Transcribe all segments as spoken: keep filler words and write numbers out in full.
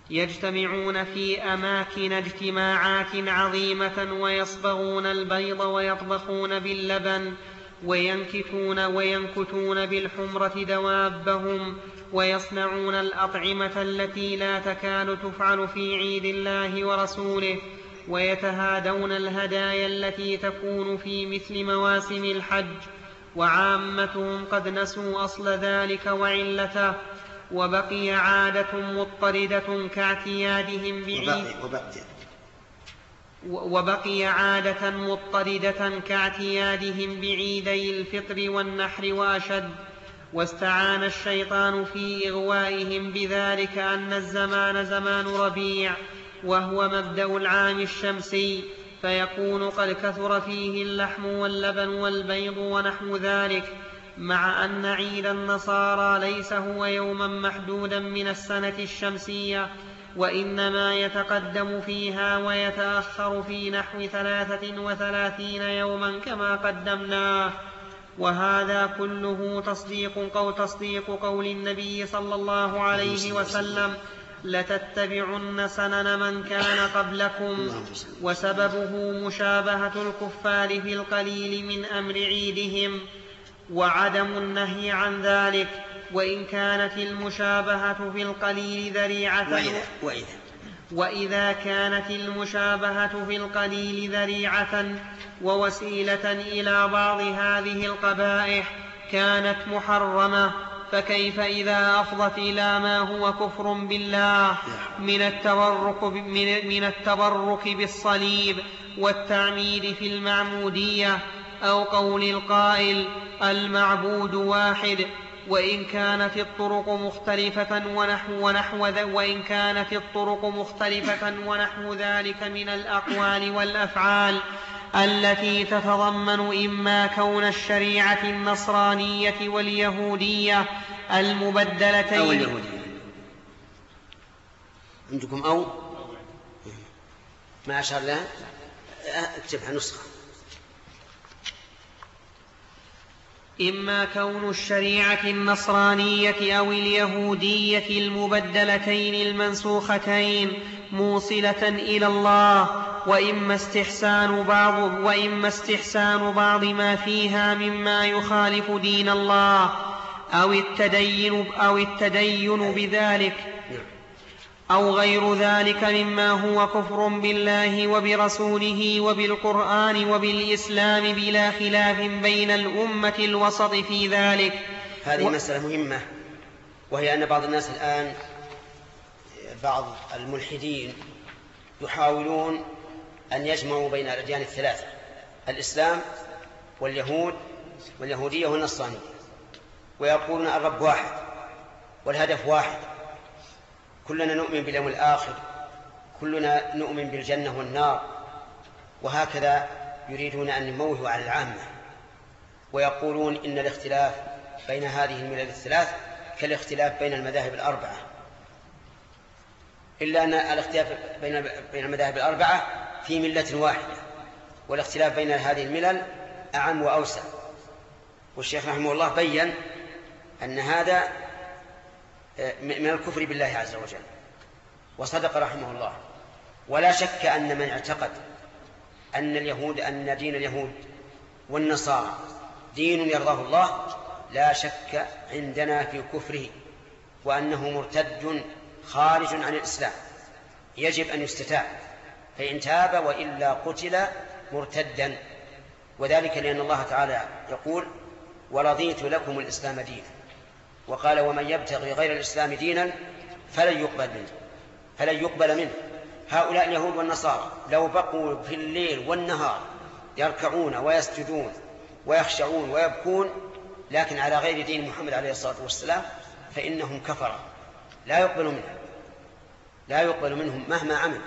يجتمعون في أماكن اجتماعات عظيمة ويصبغون البيض ويطبخون باللبن وينكتون, وينكتون بالحمرة دوابهم ويصنعون الأطعمة التي لا تكاد تفعل في عيد الله ورسوله، ويتهادون الهدايا التي تكون في مثل مواسم الحج، وعامتهم قد نسوا أصل ذلك وعلته، وبقي عادة مضطردة كاعتيادهم بعيد وبقي عادة مضطردة كاعتيادهم بعيدي الفطر والنحر وأشد. واستعان الشيطان في إغوائهم بذلك أن الزمان زمان ربيع وهو مبدأ العام الشمسي، فيكون قد كثر فيه اللحم واللبن والبيض ونحو ذلك، مع أن عيد النصارى ليس هو يوما محدودا من السنة الشمسية، وإنما يتقدم فيها ويتأخر في نحو ثلاثة وثلاثين يوما كما قدمناه. وهذا كله تصديق قول, تصديق قول النبي صلى الله عليه وسلم: لتتبعن سنن من كان قبلكم. وسببه مشابهة الكفار في القليل من أمر عيدهم وعدم النهي عن ذلك، وإن كانت المشابهة في القليل ذريعة وإذا, وإذا, وإذا كانت المشابهة في القليل ذريعة ووسيلة إلى بعض هذه القبائح كانت محرمة، فكيف إذا أفضت إلى ما هو كفر بالله من التبرك, من التبرك بالصليب والتعميد في المعمودية، أو قول القائل: المعبود واحد، وإن كانت الطرق مختلفة ونحو, ونحو وإن كانت الطرق مختلفة ونحو ذلك من الأقوال والأفعال التي تتضمن إما كون الشريعة النصرانية واليهودية المبدلتين أو اليهودية. عندكم أو ما أشار لها اكتبها نسخة. إما كون الشريعة النصرانية أو اليهودية المبدلتين المنسوختين موصلة إلى الله، وإما استحسان بعض, وإما استحسان بعض ما فيها مما يخالف دين الله، أو التدين, أو التدين بذلك، أو غير ذلك مما هو كفر بالله وبرسوله وبالقرآن وبالإسلام بلا خلاف بين الأمة الوسط في ذلك. هذه و... مسألة مهمة، وهي أن بعض الناس الآن، بعض الملحدين يحاولون أن يجمعوا بين الأديان الثلاثة: الإسلام واليهود واليهودية والنصرانية، ويقولون الرب واحد والهدف واحد، كلنا نؤمن باليوم الآخر، كلنا نؤمن بالجنة والنار، وهكذا يريدون أن يموهوا على العامة، ويقولون إن الاختلاف بين هذه الملل الثلاث كالاختلاف بين المذاهب الأربعة، إلا أن الاختلاف بين المذاهب الأربعة في ملة واحدة، والاختلاف بين هذه الملل أعم وأوسع. والشيخ رحمه الله بيّن أن هذا من الكفر بالله عز وجل، وصدق رحمه الله. ولا شك أن من اعتقد أن اليهود أن دين اليهود والنصارى دين يرضاه الله لا شك عندنا في كفره، وأنه مرتد خارج عن الإسلام يجب أن يستتاب، فإن تاب وإلا قتل مرتدا. وذلك لأن الله تعالى يقول: ورضيت لكم الإسلام دينا، وقال: ومن يبتغي غير الإسلام دينا فلن يقبل منه فلن يقبل منه. هؤلاء اليهود والنصارى لو بقوا في الليل والنهار يركعون ويسجدون ويخشعون ويبكون لكن على غير دين محمد عليه الصلاة والسلام فإنهم كفرة، لا يقبل منهم لا يقبل منهم مهما عمل.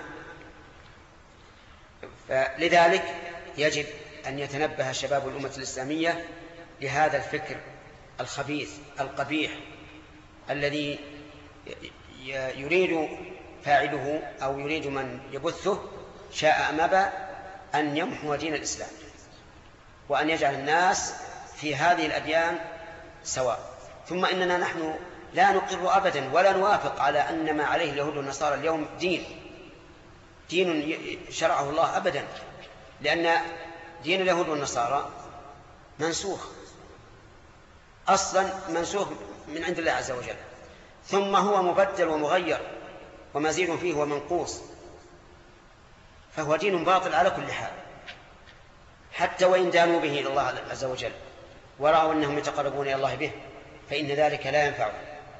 فلذلك يجب أن يتنبه شباب الأمة الإسلامية لهذا الفكر الخبيث القبيح الذي يريد فاعله أو يريد من يبثه شاء أم أبى أن يمحو دين الإسلام وأن يجعل الناس في هذه الأديان سواء. ثم إننا نحن لا نقر أبدا ولا نوافق على أن ما عليه اليهود والنصارى اليوم دين دين شرعه الله أبدا، لأن دين اليهود والنصارى منسوخ أصلا، منسوخ من عند الله عز وجل، ثم هو مبدل ومغير ومزيد فيه ومنقوص، فهو دين باطل على كل حال، حتى وإن دانوا به إلى الله عز وجل ورأوا أنهم يتقربون إلى الله به فإن ذلك لا ينفع.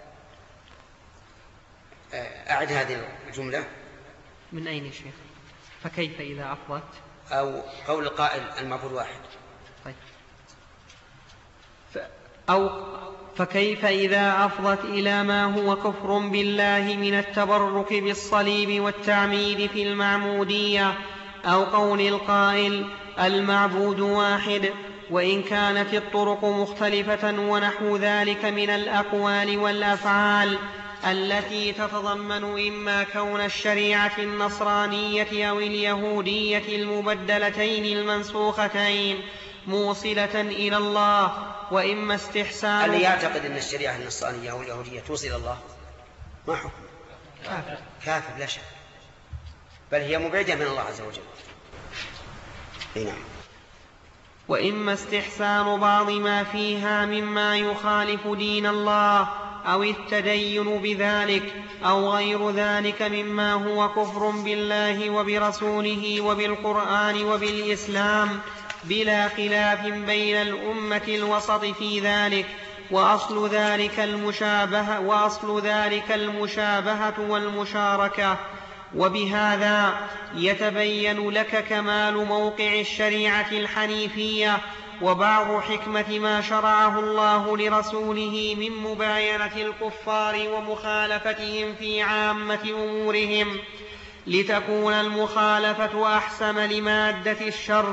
أعد هذه الجملة. من أين يا شيخ؟ فكيف إذا أفضت؟ أو قول القائل المعبود واحد. طيب. ف... أو فكيف إذا أفضت إلى ما هو كفر بالله من التبرك بالصليب والتعميد في المعمودية، أو قول القائل المعبود واحد وإن كانت الطرق مختلفة ونحو ذلك من الأقوال والأفعال التي تتضمن إما كون الشريعة النصرانية أو اليهودية المبدلتين المنسوختين موصلة إلى الله، وإما استحسان. اللي يعتقد أن الشريعة النصرانية أو اليهودية توصل إلى الله ما حكم؟ كافر. كافر لا شك، بل هي مبعدة من الله عز وجل. نعم. وإما استحسان بعض ما فيها مما يخالف دين الله أو التدين بذلك أو غير ذلك مما هو كفر بالله وبرسوله وبالقرآن وبالإسلام بلا خلاف بين الأمة الوسط في ذلك، وأصل ذلك المشابهة, وأصل ذلك المشابهة والمشاركة. وبهذا يتبين لك كمال موقع الشريعة الحنيفية وبعض حكمة ما شرعه الله لرسوله من مباينة الكفار ومخالفتهم في عامة أمورهم، لتكون المخالفة أحسن لمادة الشر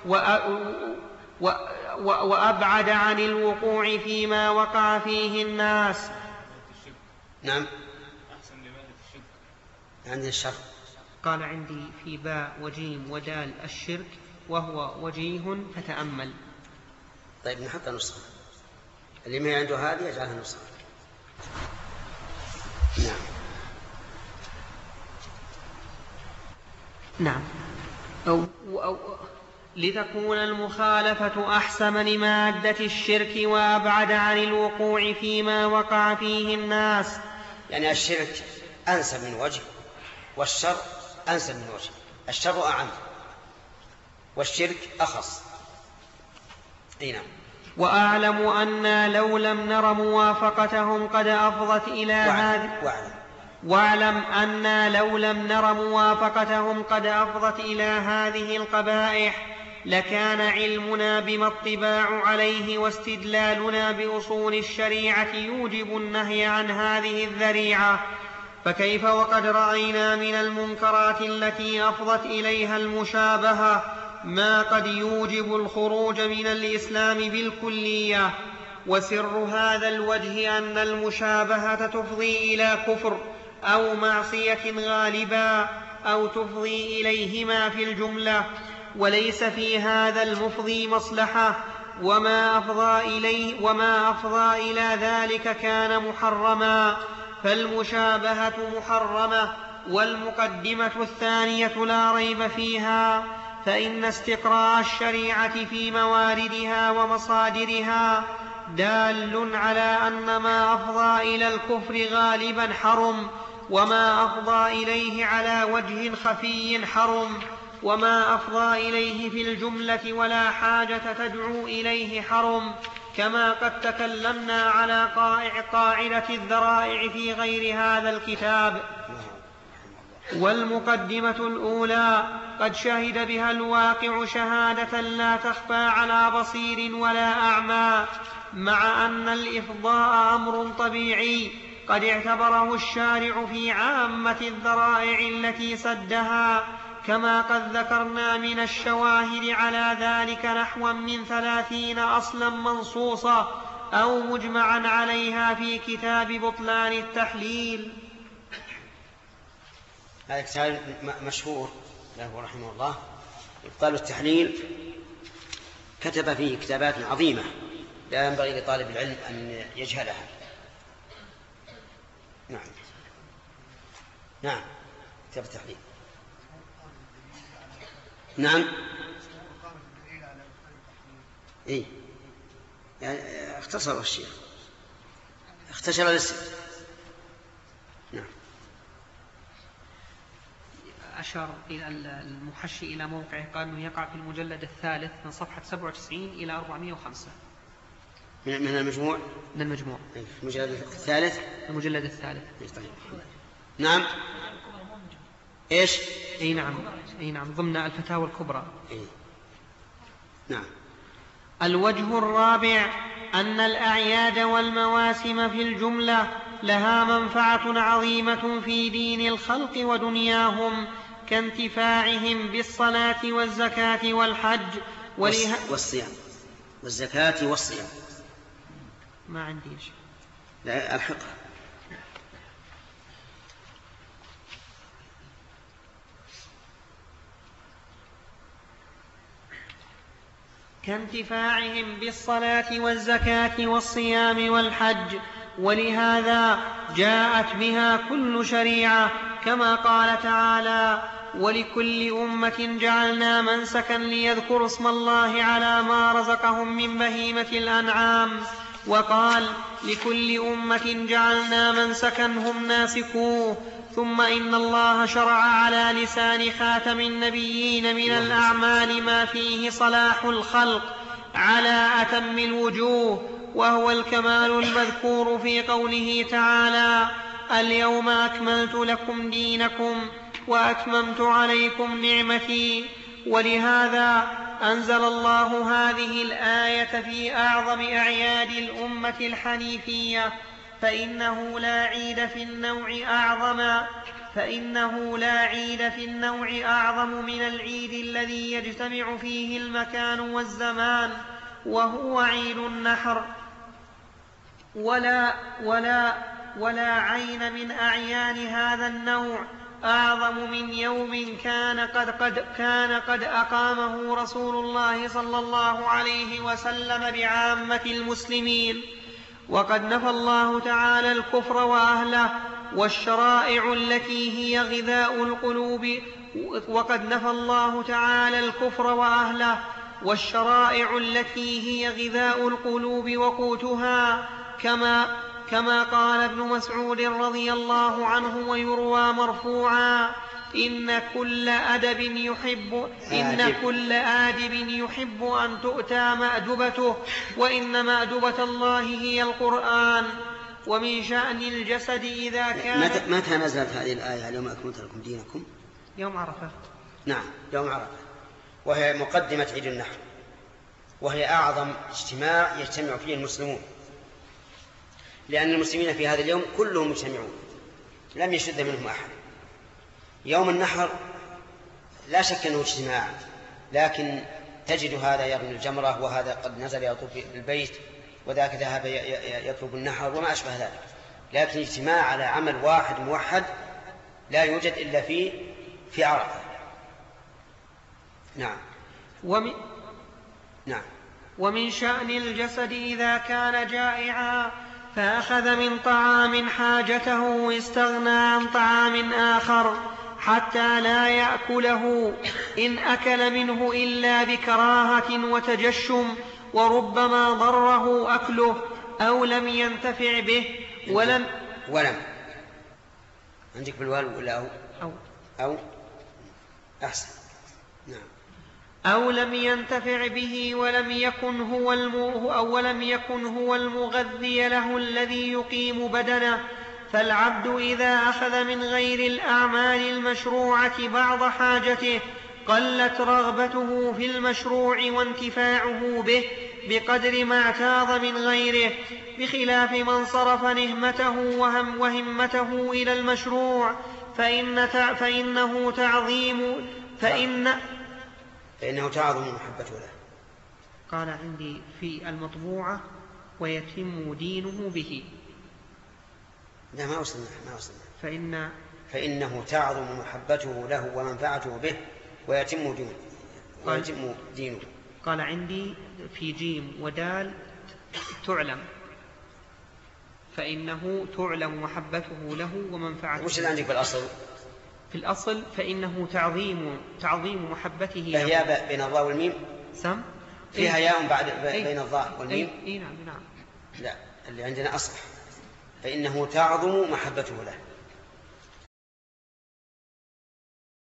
وأبعد عن الوقوع فيما وقع فيه الناس. نعم. عند الشر قال عندي في باء وجيم ودال الشرك وهو وجيه فتأمل. طيب نحط نسخة، اللي ما عنده هذه يجعلها نسخة. نعم. نعم. أو أو لتكون المخالفة أحسن لمادة الشرك وأبعد عن الوقوع فيما وقع فيه الناس. يعني الشرك أنسب من وجه والشر أنسب من وجه، الشر أعم والشرك أخص. نعم. وأعلم أن لو لم نر موافقتهم قد أفضت إلى هذه واعلم. واعلم أن لو لم نر موافقتهم قد أفضت إلى هذه القبائح لكان علمنا بما اطباع عليه واستدلالنا بأصول الشريعة يوجب النهي عن هذه الذريعة، فكيف وقد رأينا من المنكرات التي أفضت إليها المشابهة ما قد يوجب الخروج من الإسلام بالكلية. وسر هذا الوجه أن المشابهة تفضي إلى كفر أو معصية غالبا أو تفضي إليهما في الجملة، وليس في هذا المفضي مصلحة، وما أفضى إليه وما أفضى إلى ذلك كان محرما، فالمشابهة محرمة. والمقدمة الثانية لا ريب فيها، فإن استقراء الشريعة في مواردها ومصادرها دال على أن ما أفضى إلى الكفر غالبا حرم، وما أفضى إليه على وجه خفي حرم، وما أفضى إليه في الجملة ولا حاجة تدعو إليه حرم، كما قد تكلمنا على قاعدة الذرائع في غير هذا الكتاب. والمقدمة الأولى قد شهد بها الواقع شهادة لا تخفى على بصير ولا أعمى، مع أن الإفضاء أمر طبيعي قد اعتبره الشارع في عامة الذرائع التي سدها، كما قد ذكرنا من الشواهد على ذلك نحو من ثلاثين أصلا منصوصة أو مجمعا عليها في كتاب بطلان التحليل. هذا كتاب مشهور له رحمه الله، إبطال التحليل، كتب فيه كتابات عظيمة لا ينبغي لطالب العلم أن يجهلها. نعم كتاب التحرير. نعم إيه يعني اختصر الشيخ اختصر الاسم. نعم. أشار إلى المحشي إلى موقعه قال أنه يقع في المجلد الثالث من صفحة سبعة وتسعين إلى أربعمائة وخمسة من المجموع. من المجموع المجلد الثالث. المجلد الثالث. نعم. إيش؟ أي نعم أي نعم ضمن الفتاوى الكبرى. إيه؟ نعم. الوجه الرابع أن الأعياد والمواسم في الجملة لها منفعة عظيمة في دين الخلق ودنياهم كانتفاعهم بالصلاة والزكاة والحج وله... والصيام والزكاة والصيام. ما عندي شيء. لا الحقها. كانتفاعهم بالصلاة والزكاة والصيام والحج ولهذا جاءت بها كل شريعة كما قال تعالى ولكل أمة جعلنا منسكا ليذكروا اسم الله على ما رزقهم من بهيمة الأنعام وقال لكل أمة جعلنا منسكا هم ناسكوه ثم إن الله شرع على لسان خاتم النبيين من الأعمال ما فيه صلاح الخلق على أتم الوجوه وهو الكمال المذكور في قوله تعالى اليوم أكملت لكم دينكم وأتممت عليكم نعمتي ولهذا أنزل الله هذه الآية في أعظم أعياد الأمة الحنيفية فإنه لا عيد في النوع أعظم فإنه لا عيد في النوع أعظم من العيد الذي يجتمع فيه المكان والزمان وهو عيد النحر ولا, ولا, ولا عين من أعيان هذا النوع أعظم من يوم كان قد, قد, كان قد أقامه رسول الله صلى الله عليه وسلم بعامة المسلمين وقد نفى الله تعالى الكفر وأهله والشرائع التي هي غذاء القلوب وقد نفى الله تعالى الكفر وأهله والشرائع التي هي غذاء القلوب وقوتها كما كما قال ابن مسعود رضي الله عنه ويروى مرفوعا إن كل أدب يحب إن كل آدب يحب أن تؤتى مأدبته وإن مأدبة الله هي القرآن ومن شأن الجسد إذا كان متى, متى نزلت هذه الآية اليوم أكملت لكم دينكم؟ يوم عرفة. نعم يوم عرفة وهي مقدمة عيد النحر وهي أعظم اجتماع يجتمع فيه المسلمون لأن المسلمين في هذا اليوم كلهم مجتمعون لم يشد منهم أحد. يوم النحر لا شك أنه اجتماع لكن تجد هذا يرمي الجمرة وهذا قد نزل يطوف بالبيت وذاك ذهب يطلب النحر وما أشبه ذلك لكن اجتماع على عمل واحد موحد لا يوجد إلا في في عرفة. نعم. ومن نعم. ومن شأن الجسد إذا كان جائعا فأخذ من طعام حاجته واستغنى عن طعام آخر حتى لا يأكله إن أكل منه إلا بكراهة وتجشم وربما ضره أكله أو لم ينتفع به ولم ولم عندك بالوالو ولا أو أو, أو أحسن. نعم. أو لم ينتفع به ولم يكن هو أو ولم يكن هو المغذي له الذي يقيم بدنه فالعبد إذا أخذ من غير الأعمال المشروعة بعض حاجته قلت رغبته في المشروع وانتفاعه به بقدر ما اعتاض من غيره بخلاف من صرف نهمته وهم وهمته إلى المشروع فإن فإنه تعظيم فإن فإنه تعظم محبته له. قال عندي في المطبوعة ويتم دينه به. لا ما وصلنا ما وصلنا. فإن فإنه تعظم محبته له ومنفعته به ويتم دينه ويتم دينه. قال عندي في جيم ودال تعلم فإنه تعلم محبته له ومنفعته. وش اللي عندك بالأصل؟ في الأصل فإنه تعظيم تعظيم محبته. فهي بين الضاء والميم سم فيها ياء بعد بين الضاء والميم. اي نعم نعم. لا اللي عندنا أصح، فإنه تعظم محبته له.